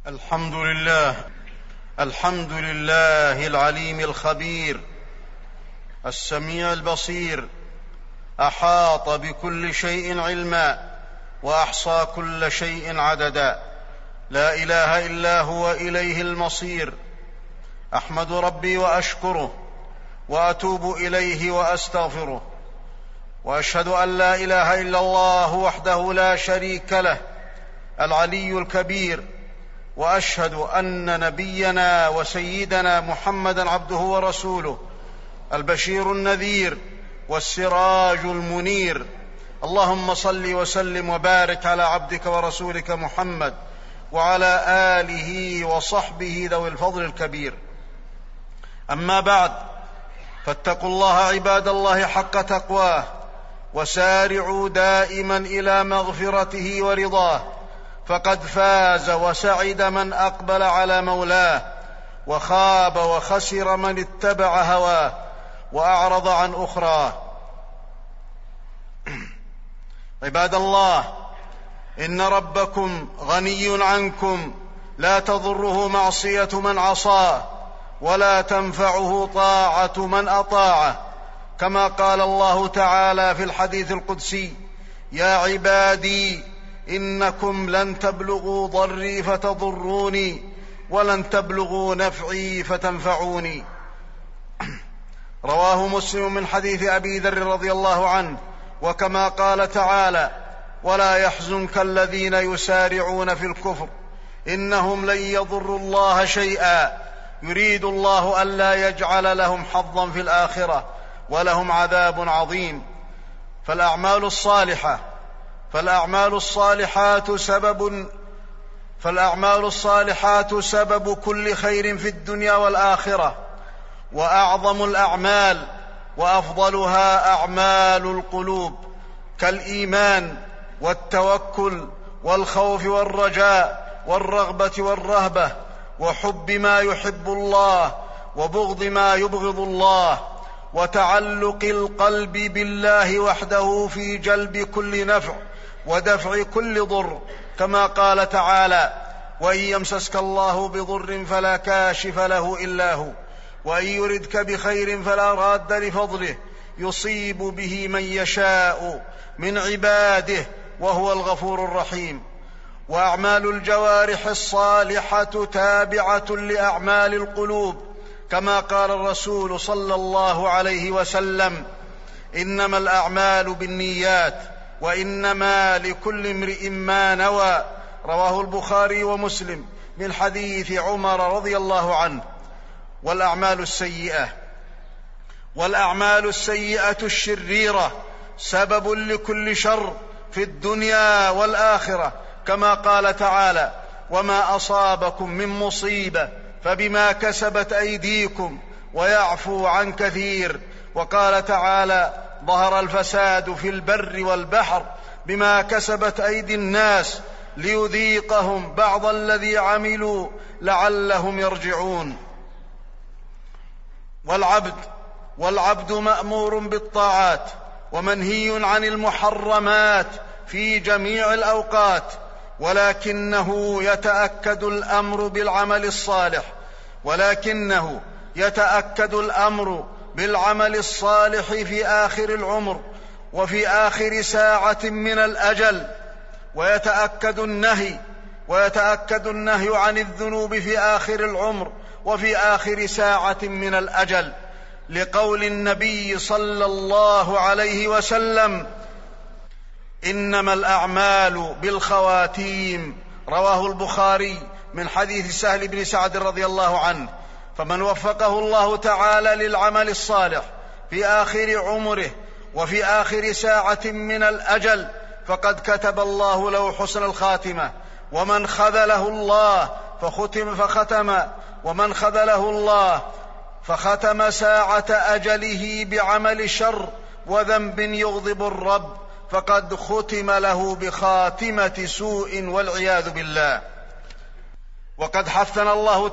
الحمد لله العليم الخبير السميع البصير، أحاط بكل شيء علما وأحصى كل شيء عددا، لا إله إلا هو، إليه المصير. أحمد ربي وأشكره وأتوب إليه وأستغفره، وأشهد أن لا إله إلا الله وحده لا شريك له العلي الكبير، وأشهد أن نبينا وسيدنا محمدًا عبده ورسوله البشير النذير والسراج المنير. اللهم صل وسلم وبارك على عبدك ورسولك محمد وعلى آله وصحبه ذوي الفضل الكبير. أما بعد، فاتقوا الله عباد الله حق تقواه، وسارعوا دائما إلى مغفرته ورضاه، فقد فاز وسعد من أقبل على مولاه، وخاب وخسر من اتبع هواه وأعرض عن أخراه. عباد الله، إن ربكم غني عنكم، لا تضره معصية من عصاه ولا تنفعه طاعة من أطاعه، كما قال الله تعالى في الحديث القدسي: يا عبادي إنكم لن تبلغوا ضري فتضروني ولن تبلغوا نفعي فتنفعوني. رواه مسلم من حديث أبي ذر رضي الله عنه، وكما قال تعالى: ولا يحزنك الذين يسارعون في الكفر إنهم لن يضروا الله شيئا يريد الله ألا يجعل لهم حظا في الآخرة ولهم عذاب عظيم. فالأعمال الصالحات سبب كل خير في الدنيا والآخرة، وأعظم الأعمال وأفضلها أعمال القلوب، كالإيمان والتوكل والخوف والرجاء والرغبة والرهبة، وحب ما يحب الله وبغض ما يبغض الله، وتعلق القلب بالله وحده في جلب كل نفع ودفع كل ضر، كما قال تعالى: وإن يمسسك الله بضر فلا كاشف له إلا هو، وإن يردك بخير فلا راد لفضله، يصيب به من يشاء من عباده وهو الغفور الرحيم. وأعمال الجوارح الصالحة تابعة لأعمال القلوب، كما قال الرسول صلى الله عليه وسلم: إنما الأعمال بالنيات وإنما لكل امرئ ما نوى. رواه البخاري ومسلم من حديث عمر رضي الله عنه. والأعمال السيئة الشريرة سبب لكل شر في الدنيا والآخرة، كما قال تعالى: وما أصابكم من مصيبة فبما كسبت أيديكم ويعفو عن كثير. وقال تعالى: ظهر الفساد في البر والبحر بما كسبت أيدي الناس ليذيقهم بعض الذي عملوا لعلهم يرجعون. والعبد مأمور بالطاعات ومنهي عن المحرمات في جميع الأوقات، ولكنه يتأكد الأمر بالعمل الصالح في آخر العمر وفي آخر ساعة من الأجل، ويتأكد النهي عن الذنوب في آخر العمر وفي آخر ساعة من الأجل، لقول النبي صلى الله عليه وسلم: إنما الأعمال بالخواتيم. رواه البخاري من حديث سهل بن سعد رضي الله عنه. فمن وفقه الله تعالى للعمل الصالح في آخر عمره وفي آخر ساعة من الأجل فقد كتب الله له حسن الخاتمة، ومن خذله الله فختم ساعة أجله بعمل شر وذنب يغضب الرب فقد ختم له بخاتمة سوء والعياذ بالله. وقد حثنا الله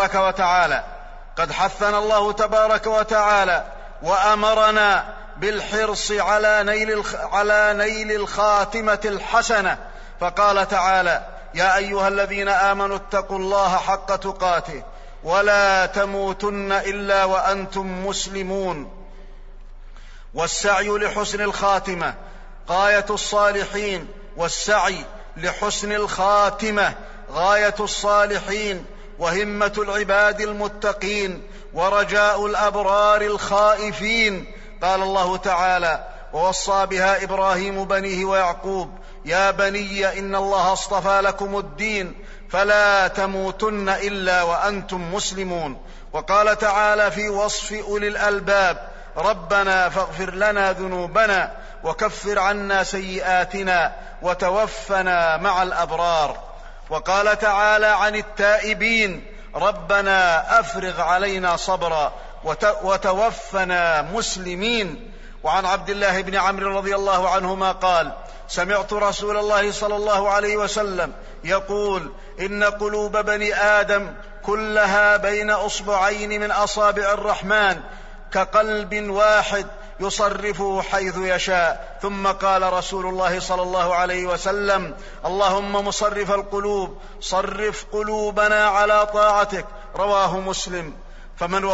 تبارك وتعالى وأمرنا بالحرص على نيل الخاتمة الحسنة، فقال تعالى: يا أيها الذين آمنوا اتقوا الله حق تقاته ولا تموتن إلا وأنتم مسلمون. والسعي لحسن الخاتمة غاية الصالحين، والسعي لحسن الخاتمة غاية الصالحين، وهمة العباد المتقين، ورجاء الأبرار الخائفين. قال الله تعالى: ووصى بها إبراهيم بنيه ويعقوب يا بني إن الله اصطفى لكم الدين فلا تموتن إلا وأنتم مسلمون. وقال تعالى في وصف أولي الألباب: ربنا فاغفر لنا ذنوبنا وكفر عنا سيئاتنا وتوفنا مع الأبرار. وقال تعالى عن التائبين: ربنا أفرغ علينا صبرا وتوفنا مسلمين. وعن عبد الله بن عمرو رضي الله عنهما قال: سمعت رسول الله صلى الله عليه وسلم يقول: إن قلوب بني آدم كلها بين أصبعين من أصابع الرحمن كقلب واحد يصرفه حيث يشاء. ثم قال رسول الله صلى الله عليه وسلم: اللهم مصرف القلوب صرف قلوبنا على طاعتك. رواه مسلم. فمن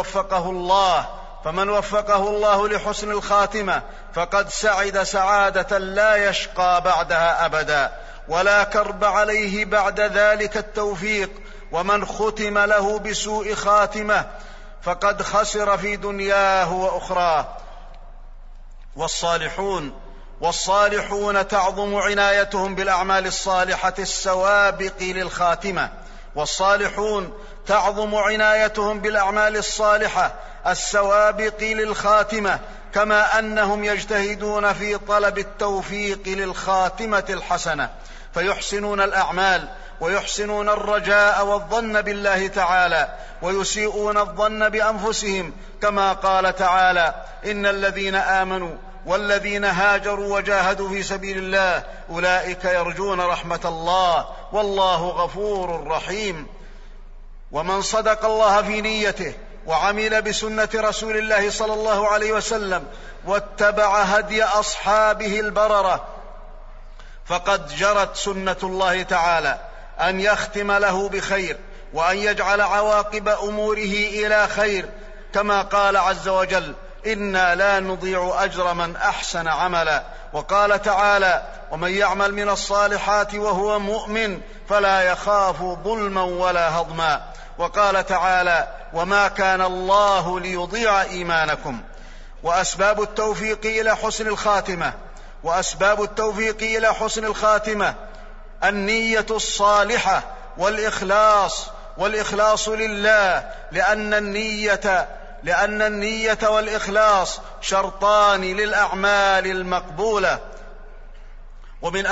وفقه الله لحسن الخاتمة فقد سعد سعادة لا يشقى بعدها أبدا، ولا كرب عليه بعد ذلك التوفيق. ومن ختم له بسوء خاتمة فقد خسر في دنياه وأخراه. والصالحون تعظم عنايتهم بالأعمال الصالحة السوابق للخاتمة. والصالحون تعظم عنايتهم بالأعمال الصالحة السوابق للخاتمة، كما أنهم يجتهدون في طلب التوفيق للخاتمة الحسنة، فيحسنون الأعمال ويحسنون الرجاء والظن بالله تعالى، ويسيئون الظن بأنفسهم، كما قال تعالى: إن الذين آمنوا والذين هاجروا وجاهدوا في سبيل الله أولئك يرجون رحمة الله والله غفور رحيم. ومن صدق الله في نيته وعمل بسنة رسول الله صلى الله عليه وسلم واتبع هدي أصحابه البررة فقد جرت سنة الله تعالى أن يختم له بخير، وأن يجعل عواقب أموره إلى خير، كما قال عز وجل: إنا لا نضيع أجر من أحسن عملا. وقال تعالى: ومن يعمل من الصالحات وهو مؤمن فلا يخاف ظلما ولا هضما. وقال تعالى: وما كان الله ليضيع إيمانكم. وأسباب التوفيق إلى حسن الخاتمة النية الصالحة والإخلاص لله، لأن النية والإخلاص شرطان للأعمال المقبولة. ومن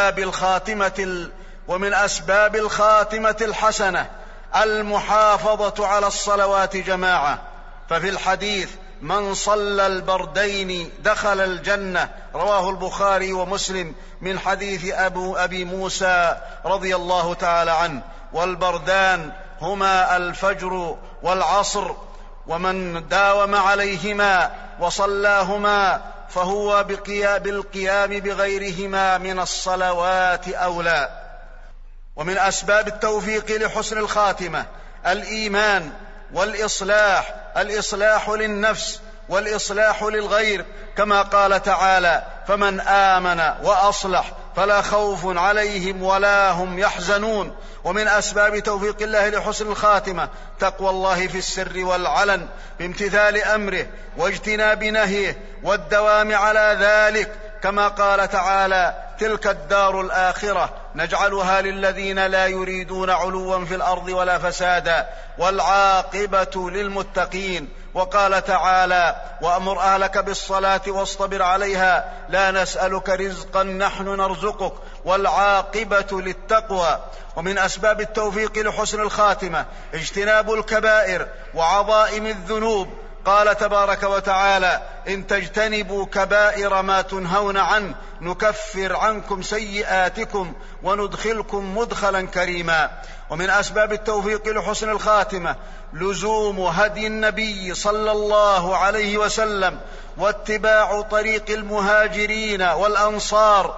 أسباب الخاتمة الحسنة المحافظة على الصلوات جماعة. ففي الحديث: من صلى البردين دخل الجنة، رواه البخاري ومسلم من حديث أبي موسى رضي الله تعالى عنه. والبردان هما الفجر والعصر، ومن داوم عليهما وصلاهما فهو بالقيام بغيرهما من الصلوات أولى. ومن أسباب التوفيق لحسن الخاتمة الإيمان الإصلاح للنفس والإصلاح للغير، كما قال تعالى: فمن آمن وأصلح فلا خوف عليهم ولا هم يحزنون. ومن أسباب توفيق الله لحسن الخاتمة تقوى الله في السر والعلن بامتثال أمره واجتناب نهيه والدوام على ذلك، كما قال تعالى: تلك الدار الآخرة نجعلها للذين لا يريدون علوا في الأرض ولا فسادا والعاقبة للمتقين. وقال تعالى: وأمر أهلك بالصلاة واصطبر عليها لا نسألك رزقا نحن نرزقك والعاقبة للتقوى. ومن أسباب التوفيق لحسن الخاتمة اجتناب الكبائر وعظائم الذنوب. قال تبارك وتعالى: إن تجتنبوا كبائر ما تنهون عنه نكفر عنكم سيئاتكم وندخلكم مدخلا كريما. ومن أسباب التوفيق لحسن الخاتمة لزوم هدي النبي صلى الله عليه وسلم واتباع طريق المهاجرين والأنصار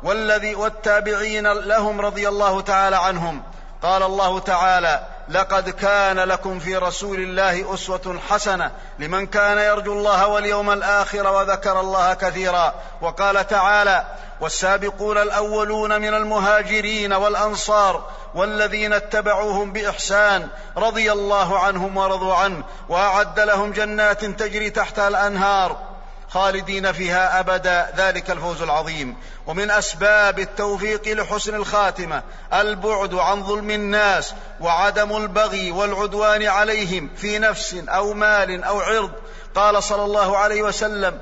والتابعين لهم رضي الله تعالى عنهم. قال الله تعالى: لقد كان لكم في رسول الله أسوة حسنة لمن كان يرجو الله واليوم الآخر وذكر الله كثيرا. وقال تعالى: والسابقون الأولون من المهاجرين والأنصار والذين اتبعوهم بإحسان رضي الله عنهم ورضوا عنه وأعد لهم جنات تجري تحتها الأنهار خالدين فيها أبدا، ذلك الفوز العظيم. ومن أسباب التوفيق لحسن الخاتمة البعد عن ظلم الناس وعدم البغي والعدوان عليهم في نفس أو مال أو عرض. قال صلى الله عليه وسلم: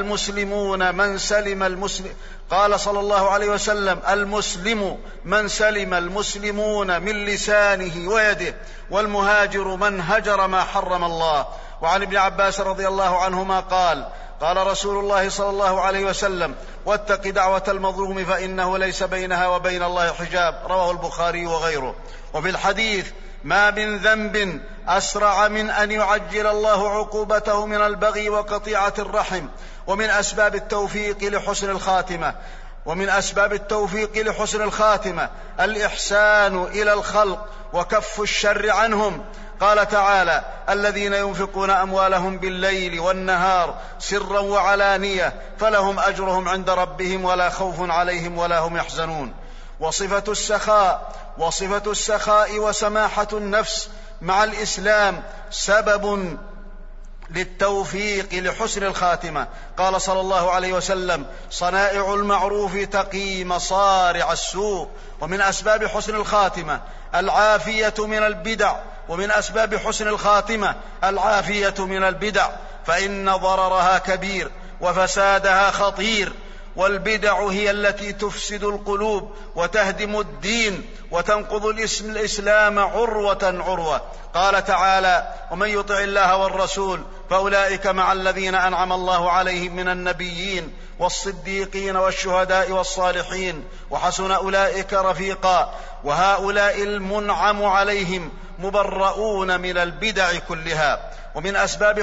المسلم من سلم المسلمون من لسانه ويده، والمهاجر من هجر ما حرم الله. وعن ابن عباس رضي الله عنهما قال: قال رسول الله صلى الله عليه وسلم: واتق دعوة المظلوم فإنه ليس بينها وبين الله حجاب. رواه البخاري وغيره. وفي الحديث: ما من ذنب أسرع من أن يعجل الله عقوبته من البغي وقطيعة الرحم. ومن أسباب التوفيق لحسن الخاتمة الإحسان إلى الخلق وكف الشر عنهم. قال تعالى: الذين ينفقون أموالهم بالليل والنهار سرا وعلانية فلهم أجرهم عند ربهم ولا خوف عليهم ولا هم يحزنون. وصفة السخاء وسماحة النفس مع الإسلام سبب للتوفيق لحسن الخاتمة. قال صلى الله عليه وسلم: صنائع المعروف تقي مصارع السوء. ومن أسباب حسن الخاتمة العافية من البدع، فإن ضررها كبير وفسادها خطير. والبدع هي التي تفسد القلوب وتهدم الدين وتنقض الإسلام عروة. قال تعالى: ومن يطع الله والرسول فأولئك مع الذين أنعم الله عليهم من النبيين والصديقين والشهداء والصالحين وحسن أولئك رفيقا. وهؤلاء المنعم عليهم مبرؤون من البدع كلها. ومن أسباب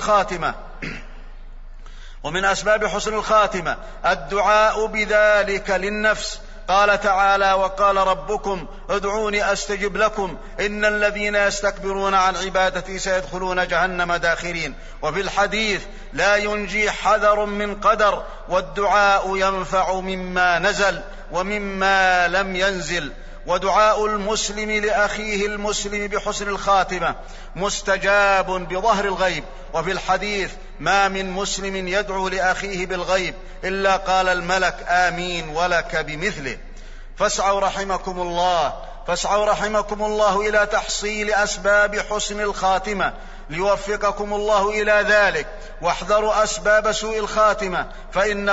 حسن الخاتمة الدعاء بذلك للنفس. قال تعالى: وقال ربكم ادعوني أستجب لكم إن الذين يستكبرون عن عبادتي سيدخلون جهنم داخرين. وفي الحديث: لا ينجي حذر من قدر، والدعاء ينفع مما نزل ومما لم ينزل. ودعاء المسلم لأخيه المسلم بحسن الخاتمة مستجاب بظهر الغيب. وفي الحديث: ما من مسلم يدعو لأخيه بالغيب إلا قال الملك آمين ولك بمثله. فاسعوا رحمكم الله إلى تحصيل أسباب حسن الخاتمة ليوفقكم الله إلى ذلك. واحذروا أسباب سوء الخاتمة، فإن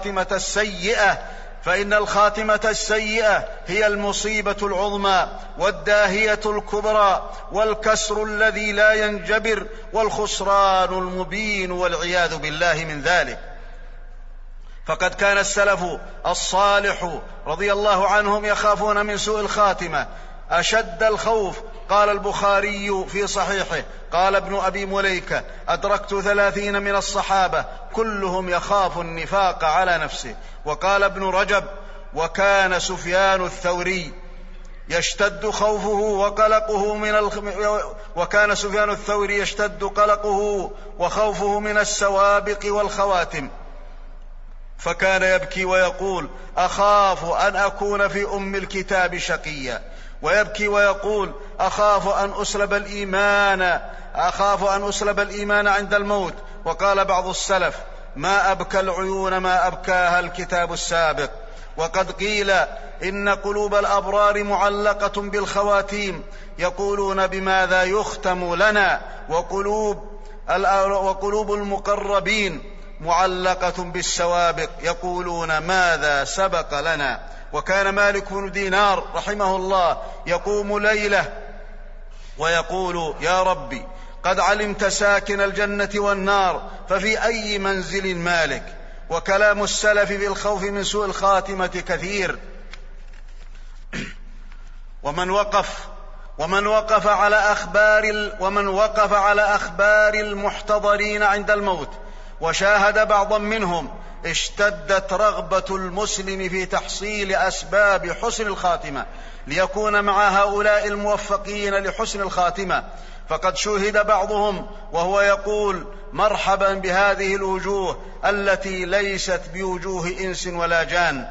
الخاتمة السيئة هي المصيبة العظمى والداهية الكبرى والكسر الذي لا ينجبر والخسران المبين، والعياذ بالله من ذلك. فقد كان السلف الصالح رضي الله عنهم يخافون من سوء الخاتمة أشد الخوف. قال البخاري في صحيحه: قال ابن أبي مليكة: أدركت 30 من الصحابة كلهم يخاف النفاق على نفسه. وقال ابن رجب: وكان سفيان الثوري يشتد قلقه وخوفه من السوابق والخواتم، فكان يبكي ويقول: أخاف أن أكون في أم الكتاب شقيا، ويبكي ويقول: أخاف أن أسلب الإيمان عند الموت. وقال بعض السلف: ما أبكى العيون ما أبكاها الكتاب السابق. وقد قيل إن قلوب الأبرار معلقة بالخواتيم، يقولون بماذا يختم لنا، وقلوب المقربين معلقة بالسوابق، يقولون ماذا سبق لنا. وكان مالك بن دينار رحمه الله يقوم ليلة ويقول: يا ربي قد علمت ساكن الجنة والنار، ففي أي منزل مالك. وكلام السلف في الخوف من سوء الخاتمة كثير. ومن وقف على أخبار المحتضرين عند الموت وشاهد بعضا منهم، اشتدت رغبة المسلم في تحصيل أسباب حسن الخاتمة ليكون مع هؤلاء الموفقين لحسن الخاتمة. فقد شوهد بعضهم وهو يقول: مرحبا بهذه الوجوه التي ليست بوجوه إنس ولا جان.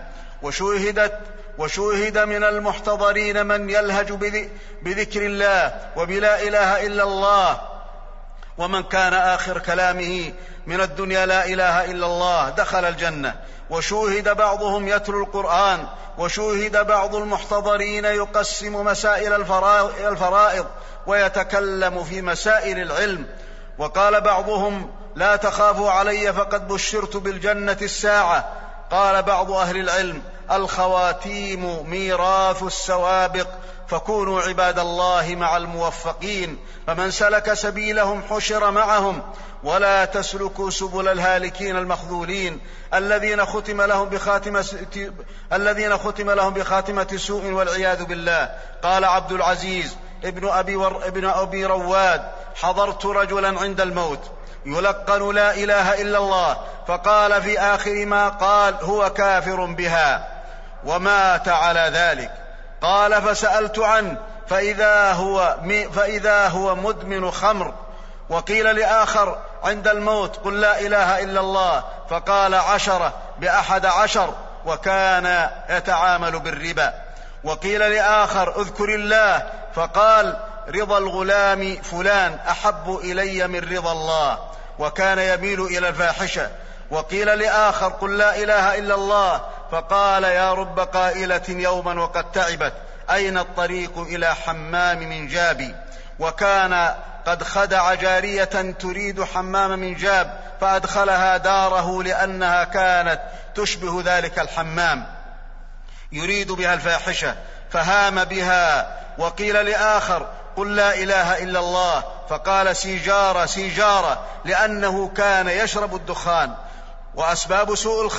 وشوهد من المحتضرين من يلهج بذكر الله وبلا إله إلا الله، ومن كان آخر كلامه من الدنيا لا إله إلا الله دخل الجنة. وشوهد بعضهم يتلو القرآن، وشوهد بعض المحتضرين يقسم مسائل الفرائض ويتكلم في مسائل العلم. وقال بعضهم: لا تخافوا علي فقد بشرت بالجنة الساعة. قال بعض أهل العلم: الخواتيم ميراث السوابق، فكونوا عباد الله مع الموفقين، فمن سلك سبيلهم حشر معهم، ولا تسلكوا سبل الهالكين المخذولين الذين ختم لهم بخاتمة سوء والعياذ بالله. قال عبد العزيز ابن أبي رواد: حضرت رجلا عند الموت يلقن لا إله إلا الله، فقال في آخر ما قال: هو كافر بها، ومات على ذلك. قال: فسألت عنه فإذا هو مدمن خمر. وقيل لآخر عند الموت: قل لا إله إلا الله، فقال: 10 ب11، وكان يتعامل بالربا. وقيل لآخر: اذكر الله، فقال: رضا الغلام فلان أحب إلي من رضا الله، وكان يميل إلى الفاحشة. وقيل لآخر: قل لا إله إلا الله، فقال: يا رب قائلة يوما وقد تعبت، أين الطريق إلى حمام من جابي. وكان قد خدع جارية تريد حمام من جاب، فأدخلها داره لأنها كانت تشبه ذلك الحمام يريد بها الفاحشة، فهام بها. وقيل لآخر: قل لا إله إلا الله، فقال: سيجارة سيجارة، لأنه كان يشرب الدخان. وأسباب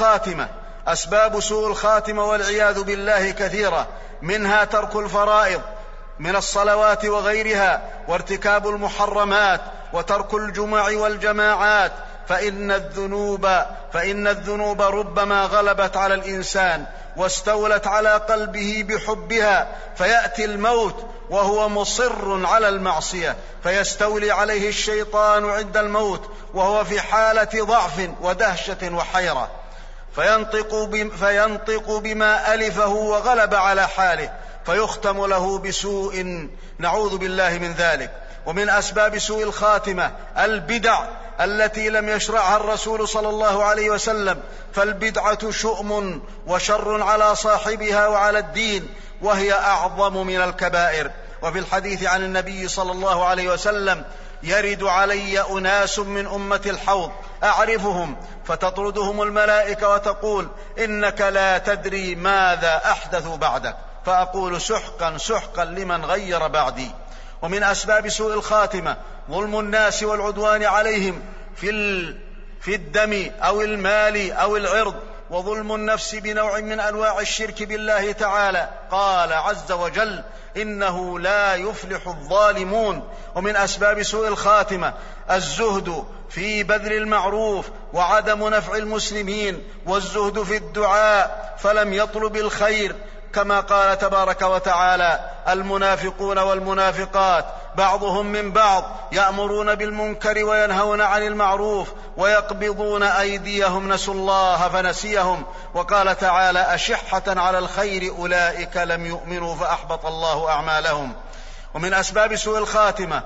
سوء الخاتمة والعياذ بالله كثيرة، منها ترك الفرائض من الصلوات وغيرها، وارتكاب المحرمات، وترك الجمع والجماعات، فإن الذنوب ربما غلبت على الإنسان واستولت على قلبه بحبها، فيأتي الموت وهو مصر على المعصية، فيستولي عليه الشيطان عند الموت وهو في حالة ضعف ودهشة وحيرة، فينطق بما ألفه وغلب على حاله، فيختم له بسوء، نعوذ بالله من ذلك. ومن أسباب سوء الخاتمة البدع التي لم يشرعها الرسول صلى الله عليه وسلم، فالبدعة شؤم وشر على صاحبها وعلى الدين، وهي أعظم من الكبائر. وفي الحديث عن النبي صلى الله عليه وسلم: يرد علي أناس من أمة الحوض أعرفهم، فتطردهم الملائكة وتقول: إنك لا تدري ماذا أحدثوا بعدك، فأقول: سحقا سحقا لمن غير بعدي. ومن أسباب سوء الخاتمة ظلم الناس والعدوان عليهم في الدم أو المال أو العرض، وظلم النفس بنوع من أنواع الشرك بالله تعالى. قال عز وجل: إنه لا يفلح الظالمون. ومن أسباب سوء الخاتمة الزهد في بذل المعروف وعدم نفع المسلمين، والزهد في الدعاء فلم يطلب الخير، كما قال تبارك وتعالى: المنافقون والمنافقات بعضهم من بعض يأمرون بالمنكر وينهون عن المعروف ويقبضون أيديهم، نسوا الله فنسيهم. وقال تعالى: أشحة على الخير أولئك لم يؤمنوا فأحبط الله أعمالهم. ومن أسباب سوء الخاتمة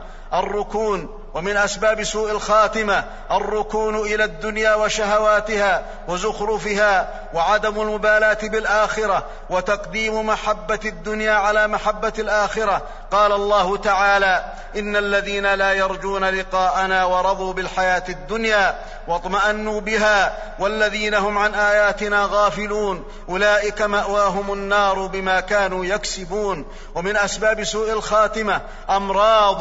الركون إلى الدنيا وشهواتها وزخرفها، وعدم المبالاة بالآخرة، وتقديم محبة الدنيا على محبة الآخرة. قال الله تعالى: إن الذين لا يرجون لقاءنا ورضوا بالحياة الدنيا واطمأنوا بها والذين هم عن آياتنا غافلون أولئك مأواهم النار بما كانوا يكسبون. ومن أسباب سوء الخاتمة أمراض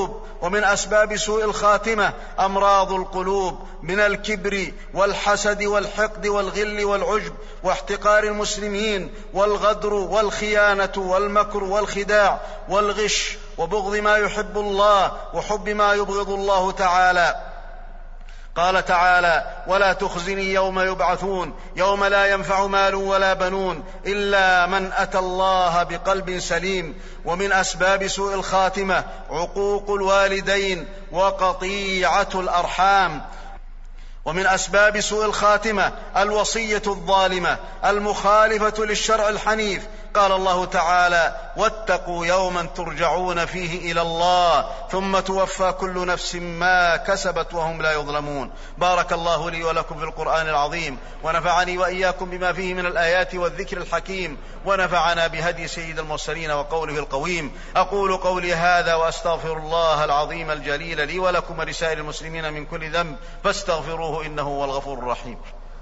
القلوب من الكبر والحسد والحقد والغل والعجب واحتقار المسلمين والغدر والخيانة والمكر والخداع والغش وبغض ما يحب الله وحب ما يبغض الله تعالى. قال تعالى: ولا تخزني يوم يبعثون يوم لا ينفع مال ولا بنون إلا من أتى الله بقلب سليم. ومن أسباب سوء الخاتمة عقوق الوالدين وقطيعة الأرحام. ومن أسباب سوء الخاتمة الوصية الظالمة المخالفة للشرع الحنيف. قال الله تعالى: واتقوا يوما ترجعون فيه إلى الله ثم توفى كل نفس ما كسبت وهم لا يظلمون. بارك الله لي ولكم في القرآن العظيم، ونفعني وإياكم بما فيه من الآيات والذكر الحكيم، ونفعنا بهدي سيد المرسلين وقوله القويم. أقول قولي هذا وأستغفر الله العظيم الجليل لي ولكم ولسائر المسلمين من كل ذنب فاستغفروه إنه هو الغفور الرحيم.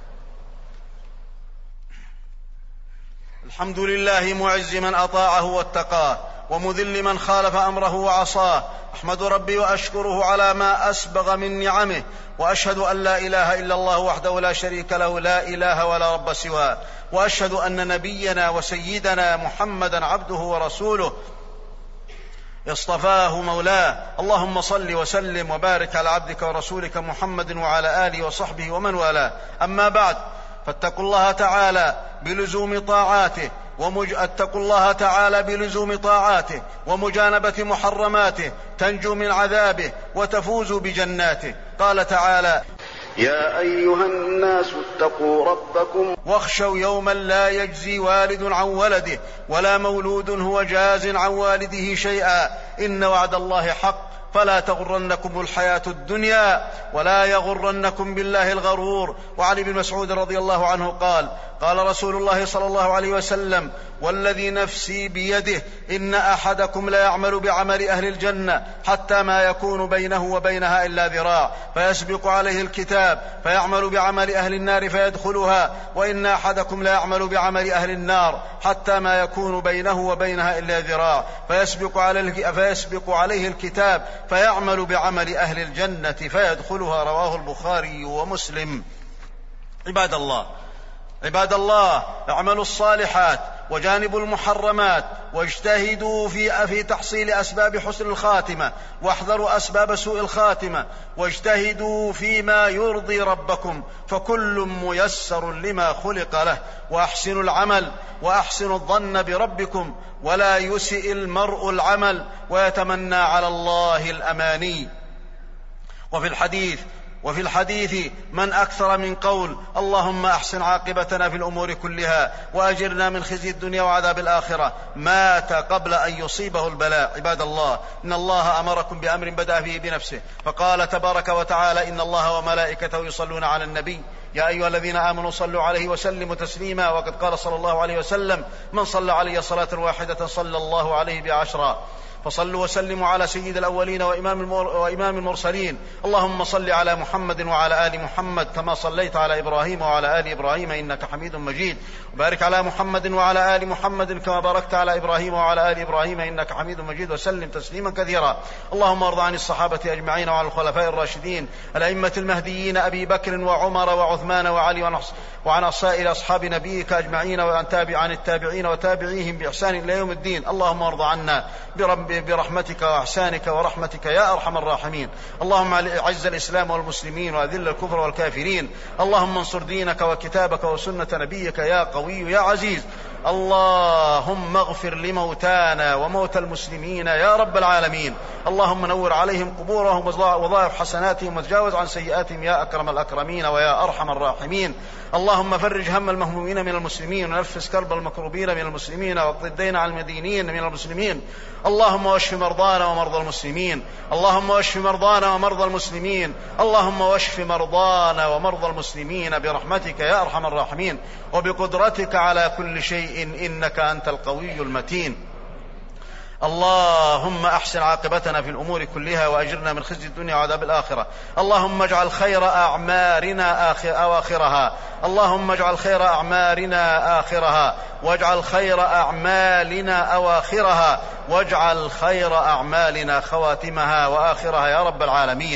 الحمد لله معز من أطاعه واتقاه، ومذل من خالف أمره وعصاه. أحمد ربي وأشكره على ما أسبغ من نعمه، وأشهد أن لا إله إلا الله وحده لا شريك له، لا إله ولا رب سواه. وأشهد أن نبينا وسيدنا محمدا عبده ورسوله اصطفاه مولاه. اللهم صل وسلم وبارك على عبدك ورسولك محمد وعلى آله وصحبه ومن والاه. أما بعد، فاتقوا الله تعالى بلزوم طاعاته ومجانبة محرماته تنجو من عذابه وتفوز بجناته. قال تعالى: يا أيها الناس اتقوا ربكم واخشوا يوما لا يجزي والد عن ولده ولا مولود هو جاز عن والده شيئا إن وعد الله حق فلا تغرنكم الحياة الدنيا ولا يغرنكم بالله الغرور. وعن ابن مسعود رضي الله عنه قال: قال رسول الله صلى الله عليه وسلم: والذي نفسي بيده إن أحدكم لا يعمل بعمل أهل الجنة حتى ما يكون بينه وبينها إلا ذراع فيسبق عليه الكتاب فيعمل بعمل أهل النار فيدخلها، وإن أحدكم لا يعمل بعمل أهل النار حتى ما يكون بينه وبينها إلا ذراع فيسبق عليه الكتاب فيعمل بعمل أهل الجنة فيدخلها. رواه البخاري ومسلم. عباد الله، اعملوا الصالحات وجانبوا المحرمات، واجتهدوا في تحصيل أسباب حسن الخاتمة، واحذروا أسباب سوء الخاتمة، واجتهدوا فيما يرضي ربكم، فكل ميسر لما خلق له. وأحسنوا العمل وأحسنوا الظن بربكم، ولا يسئ المرء العمل ويتمنى على الله الأماني. وفي الحديث من أكثر من قول: اللهم أحسن عاقبتنا في الأمور كلها وأجرنا من خزي الدنيا وعذاب الآخرة، مات قبل أن يصيبه البلاء. عباد الله، إن الله أمركم بأمر بدأ فيه بنفسه، فقال تبارك وتعالى: إن الله وملائكته يصلون على النبي يا أيها الذين آمنوا صلوا عليه وسلموا تسليما. وقد قال صلى الله عليه وسلم: من صلى علي صلاة واحدة صلى الله عليه بعشرا. فصلوا وسلموا على سيد الأولين وإمام المرسلين. اللهم صل على محمد وعلى آل محمد كما صليت على إبراهيم وعلى آل إبراهيم إنك حميد مجيد، وبارك على محمد وعلى آل محمد كما باركت على إبراهيم وعلى آل إبراهيم إنك حميد مجيد، وسلم تسليما كثيرا. اللهم ارض عن الصحابة أجمعين وعن الخلفاء الراشدين الأئمة المهديين أبي بكر وعمر وعثمان وعلي وعن سائر أصحاب نبيك أجمعين، وعن التابعين وتابعيهم بإحسان إلى يوم الدين. اللهم ارض عنا برحمتك وإحسانك ورحمتك يا أرحم الراحمين. اللهم أعز الإسلام والمسلمين وأذل الكفر والكافرين. اللهم انصر دينك وكتابك وسنة نبيك يا قوي يا عزيز. اللهم اغفر لموتانا وموتى المسلمين يا رب العالمين. اللهم نور عليهم قبورهم وضاعف حسناتهم وتجاوز عن سيئاتهم يا أكرم الأكرمين ويا أرحم الراحمين. اللهم فرج هم المهمومين من المسلمين، ونفس كرب المكروبين من المسلمين، واقض الدين عن المدينين من المسلمين. اللهم واشف مرضانا ومرضى المسلمين. اللهم واشف مرضانا ومرضى المسلمين. اللهم واشف مرضانا ومرضى المسلمين برحمتك يا أرحم الراحمين، وبقدرتك على كل شيء إنك أنت القوي المتين. اللهم أحسن عاقبتنا في الأمور كلها وأجرنا من خزي الدنيا وعذاب الآخرة. اللهم اجعل خير أعمارنا أواخرها. اللهم اجعل خير أعمارنا آخرها، واجعل خير أعمالنا أواخرها، واجعل خير أعمالنا خواتمها وآخرها يا رب العالمين.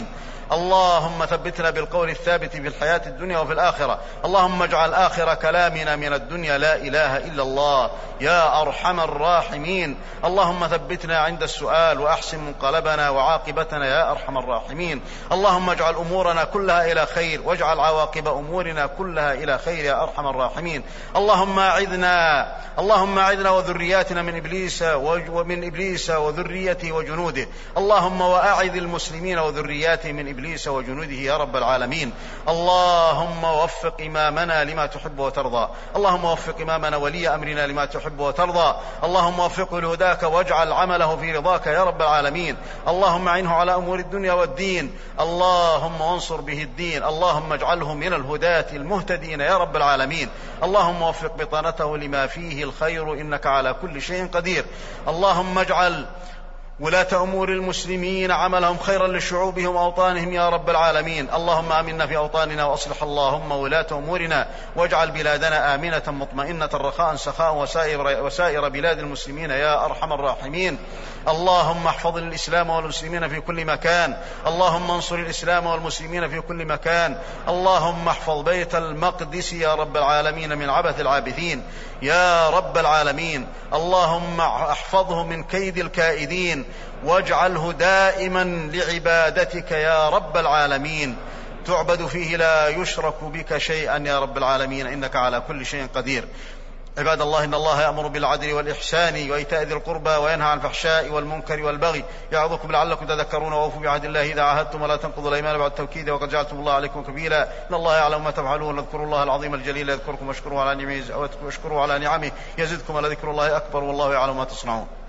اللهم ثبتنا بالقول الثابت في الحياة الدنيا وفي الآخرة. اللهم اجعل آخر كلامنا من الدنيا لا إله إلا الله يا أرحم الراحمين. اللهم ثبتنا عند السؤال وأحسن منقلبنا وعاقبتنا يا أرحم الراحمين. اللهم اجعل أمورنا كلها إلى خير واجعل عواقب أمورنا كلها إلى خير يا أرحم الراحمين. اللهم أعذنا وذرياتنا من إبليس وذريته وجنوده. اللهم وأعذ المسلمين وذرياتهم من إبليس وجنوده يا رب العالمين. اللهم وفق إمامنا لما تحب وترضى. اللهم وفق إمامنا ولي أمرنا لما تحب وترضى. اللهم وفقه لهداك واجعل عمله في رضاك يا رب العالمين. اللهم أعنه على أمور الدنيا والدين. اللهم وانصر به الدين. اللهم اجعله من الهداة المهتدين يا رب العالمين. اللهم وفق بطانته لما فيه الخير إنك على كل شيء قدير. اللهم اجعل ولاة أمور المسلمين عملهم خيرا لشعوبهم وأوطانهم يا رب العالمين. اللهم آمنا في أوطاننا وأصلح اللهم ولاة أمورنا واجعل بلادنا آمنة مطمئنة رخاء سخاء وسائر بلاد المسلمين يا أرحم الراحمين. اللهم احفظ الإسلام والمسلمين في كل مكان. اللهم انصر الإسلام والمسلمين في كل مكان. اللهم احفظ بيت المقدس يا رب العالمين من عبث العابثين يا رب العالمين. اللهم احفظه من كيد الكائدين واجعله دائما لعبادتك يا رب العالمين، تعبد فيه لا يشرك بك شيئا يا رب العالمين إنك على كل شيء قدير. عباد الله، إن الله يأمر بالعدل والإحسان وإيتاء ذي القربى وينهى عن الفحشاء والمنكر والبغي يعظكم لعلكم تذكرون. وأوفوا بعهد الله إذا عاهدتم ولا تنقضوا الأيمان بعد التوكيد وقد جعلتم الله عليكم كفيلا. إن الله يعلم ما تفعلون. اذكروا الله العظيم الجليل يذكركم واشكروه على نعمه يزدكم ولذكر الله أكبر والله يعلم ما تصنعون.